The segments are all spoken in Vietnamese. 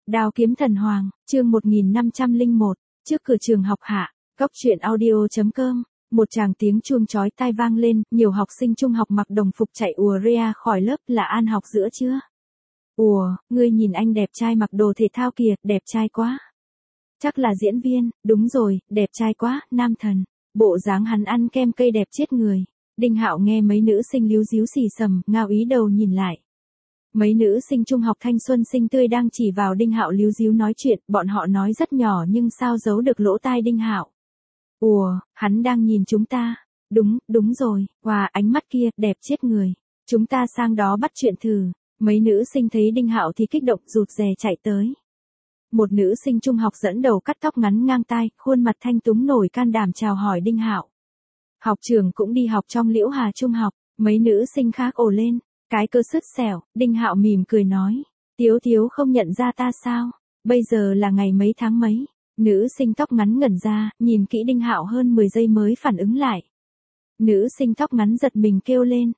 Đao kiếm thần hoàng, chương 1501, trước cửa trường học hạ, góc truyện audio.com, một tràng tiếng chuông chói tai vang lên, nhiều học sinh trung học mặc đồng phục chạy ùa ra khỏi lớp. Là An học giữa chưa? Ùa, ngươi nhìn anh đẹp trai mặc đồ thể thao kìa, đẹp trai quá. Chắc là diễn viên, đúng rồi, đẹp trai quá, nam thần. Bộ dáng hắn ăn kem cây đẹp chết người. Đinh Hạo nghe mấy nữ sinh líu díu xì xầm, ngao ý đầu nhìn lại. Mấy nữ sinh trung học thanh xuân xinh tươi đang chỉ vào Đinh Hạo líu díu nói chuyện, bọn họ nói rất nhỏ nhưng sao giấu được lỗ tai Đinh Hạo. Ùa, hắn đang nhìn chúng ta. Đúng rồi, wow, ánh mắt kia, đẹp chết người. Chúng ta sang đó bắt chuyện thử. Mấy nữ sinh thấy Đinh Hạo thì kích động rụt rè chạy tới. Một nữ sinh trung học dẫn đầu cắt tóc ngắn ngang tai, khuôn mặt thanh túng nổi can đảm chào hỏi Đinh Hạo. Học trưởng cũng đi học trong Liễu Hà trung học, mấy nữ sinh khác ồ lên. Cái cơ sứt xẻo, Đinh Hạo mỉm cười nói, Tiếu không nhận ra ta sao, bây giờ là ngày mấy tháng mấy. Nữ sinh tóc ngắn ngẩn ra, nhìn kỹ Đinh Hạo hơn 10 giây mới phản ứng lại. Nữ sinh tóc ngắn giật mình kêu lên,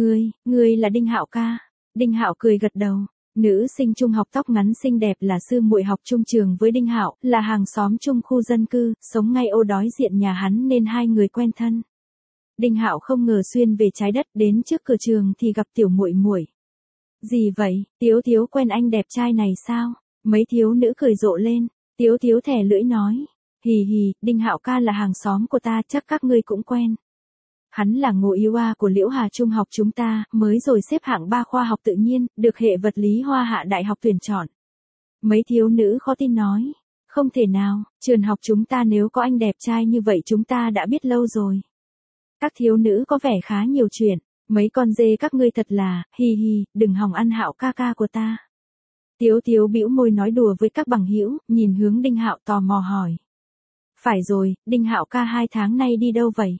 ngươi là Đinh Hạo ca. Đinh Hạo cười gật đầu. Nữ sinh trung học tóc ngắn xinh đẹp là sư muội học chung trường với Đinh Hạo, là hàng xóm chung khu dân cư, sống ngay ô đối diện nhà hắn nên hai người quen thân. Đinh Hạo không ngờ xuyên về trái đất, đến trước cửa trường thì gặp tiểu muội muội. Gì vậy, Tiếu quen anh đẹp trai này sao? Mấy thiếu nữ cười rộ lên. Tiếu thẻ lưỡi nói, hì, Đinh Hạo ca là hàng xóm của ta, chắc các ngươi cũng quen. Hắn là Ngô Yếu A của Liễu Hà trung học chúng ta, mới rồi xếp hạng 3 khoa học tự nhiên, được hệ vật lý Hoa Hạ đại học tuyển chọn. Mấy thiếu nữ khó tin nói, không thể nào, trường học chúng ta nếu có anh đẹp trai như vậy chúng ta đã biết lâu rồi. Các thiếu nữ có vẻ khá nhiều chuyện, mấy con dê các ngươi thật là, hì, đừng hòng ăn Hạo ca của ta. Tiếu bĩu môi nói đùa với các bằng hữu, nhìn hướng Đinh Hạo tò mò hỏi. Phải rồi, Đinh Hạo ca 2 tháng nay đi đâu vậy?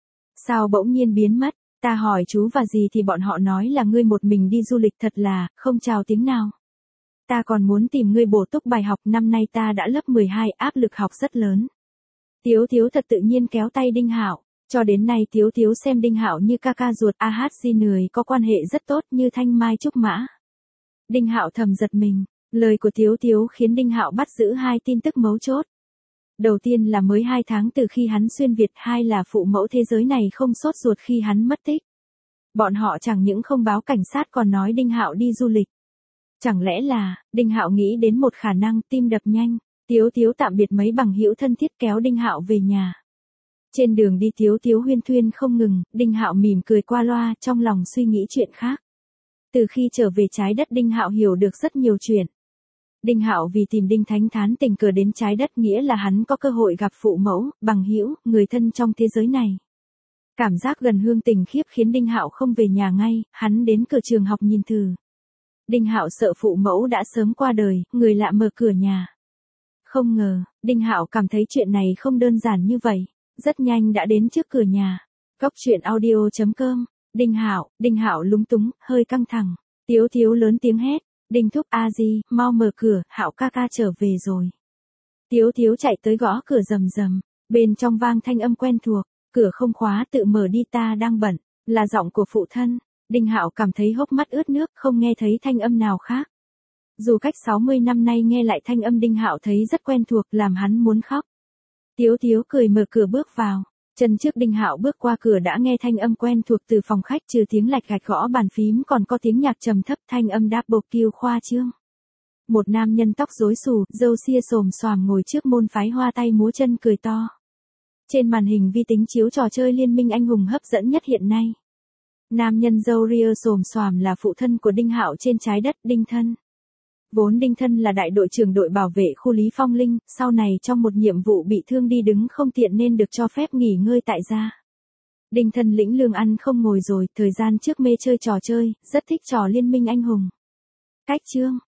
Sao bỗng nhiên biến mất? Ta hỏi chú và gì thì bọn họ nói là ngươi một mình đi du lịch, thật là, không chào tiếng nào. Ta còn muốn tìm ngươi bổ túc bài học, năm nay ta đã lớp 12, áp lực học rất lớn. Tiếu thật tự nhiên kéo tay Đinh Hạo. Cho đến nay Tiếu xem Đinh Hạo như ca ruột, người có quan hệ rất tốt như thanh mai trúc mã. Đinh Hạo thầm giật mình, lời của Tiếu khiến Đinh Hạo bắt giữ hai tin tức mấu chốt. Đầu tiên là mới 2 tháng từ khi hắn xuyên Việt, hai là phụ mẫu thế giới này không sốt ruột khi hắn mất tích. Bọn họ chẳng những không báo cảnh sát còn nói Đinh Hạo đi du lịch. Chẳng lẽ là, Đinh Hạo nghĩ đến một khả năng, tim đập nhanh, Tiếu tạm biệt mấy bằng hữu thân thiết kéo Đinh Hạo về nhà. Trên đường đi Tiếu huyên thuyên không ngừng, Đinh Hạo mỉm cười qua loa, trong lòng suy nghĩ chuyện khác. Từ khi trở về trái đất Đinh Hạo hiểu được rất nhiều chuyện. Đinh Hạo vì tìm Đinh Thánh Thán tình cờ đến trái đất nghĩa là hắn có cơ hội gặp phụ mẫu, bằng hữu, người thân trong thế giới này. Cảm giác gần hương tình khiếp khiến Đinh Hạo không về nhà ngay, hắn đến cửa trường học nhìn thử. Đinh Hạo sợ phụ mẫu đã sớm qua đời, người lạ mở cửa nhà. Không ngờ, Đinh Hạo cảm thấy chuyện này không đơn giản như vậy. Rất nhanh đã đến trước cửa nhà. Góc truyện audio.com. Đinh Hạo lúng túng, hơi căng thẳng. Tiếu lớn tiếng hét, Đinh thúc a di, mau mở cửa, Hạo ca trở về rồi. Tiếu chạy tới gõ cửa rầm, bên trong vang thanh âm quen thuộc, cửa không khóa tự mở đi, ta đang bận, là giọng của phụ thân. Đinh Hạo cảm thấy hốc mắt ướt nước, không nghe thấy thanh âm nào khác. Dù cách 60 năm nay nghe lại thanh âm Đinh Hạo thấy rất quen thuộc, làm hắn muốn khóc. Tiếu cười mở cửa bước vào. Chân trước Đinh Hạo bước qua cửa đã nghe thanh âm quen thuộc từ phòng khách, trừ tiếng lạch gạch gõ bàn phím còn có tiếng nhạc trầm thấp, thanh âm double kill khoa trương. Một nam nhân tóc rối xù, râu ria xồm xoàm ngồi trước môn phái hoa tay múa chân cười to. Trên màn hình vi tính chiếu trò chơi Liên minh anh hùng hấp dẫn nhất hiện nay. Nam nhân râu ria xồm xoàm là phụ thân của Đinh Hạo trên trái đất, Đinh Thân. Vốn Đinh Thân là đại đội trưởng đội bảo vệ khu Lý Phong Linh, sau này trong một nhiệm vụ bị thương đi đứng không tiện nên được cho phép nghỉ ngơi tại gia. Đinh Thân lĩnh lương ăn không ngồi rồi, thời gian trước mê chơi trò chơi, rất thích trò Liên minh anh hùng. Cách chương,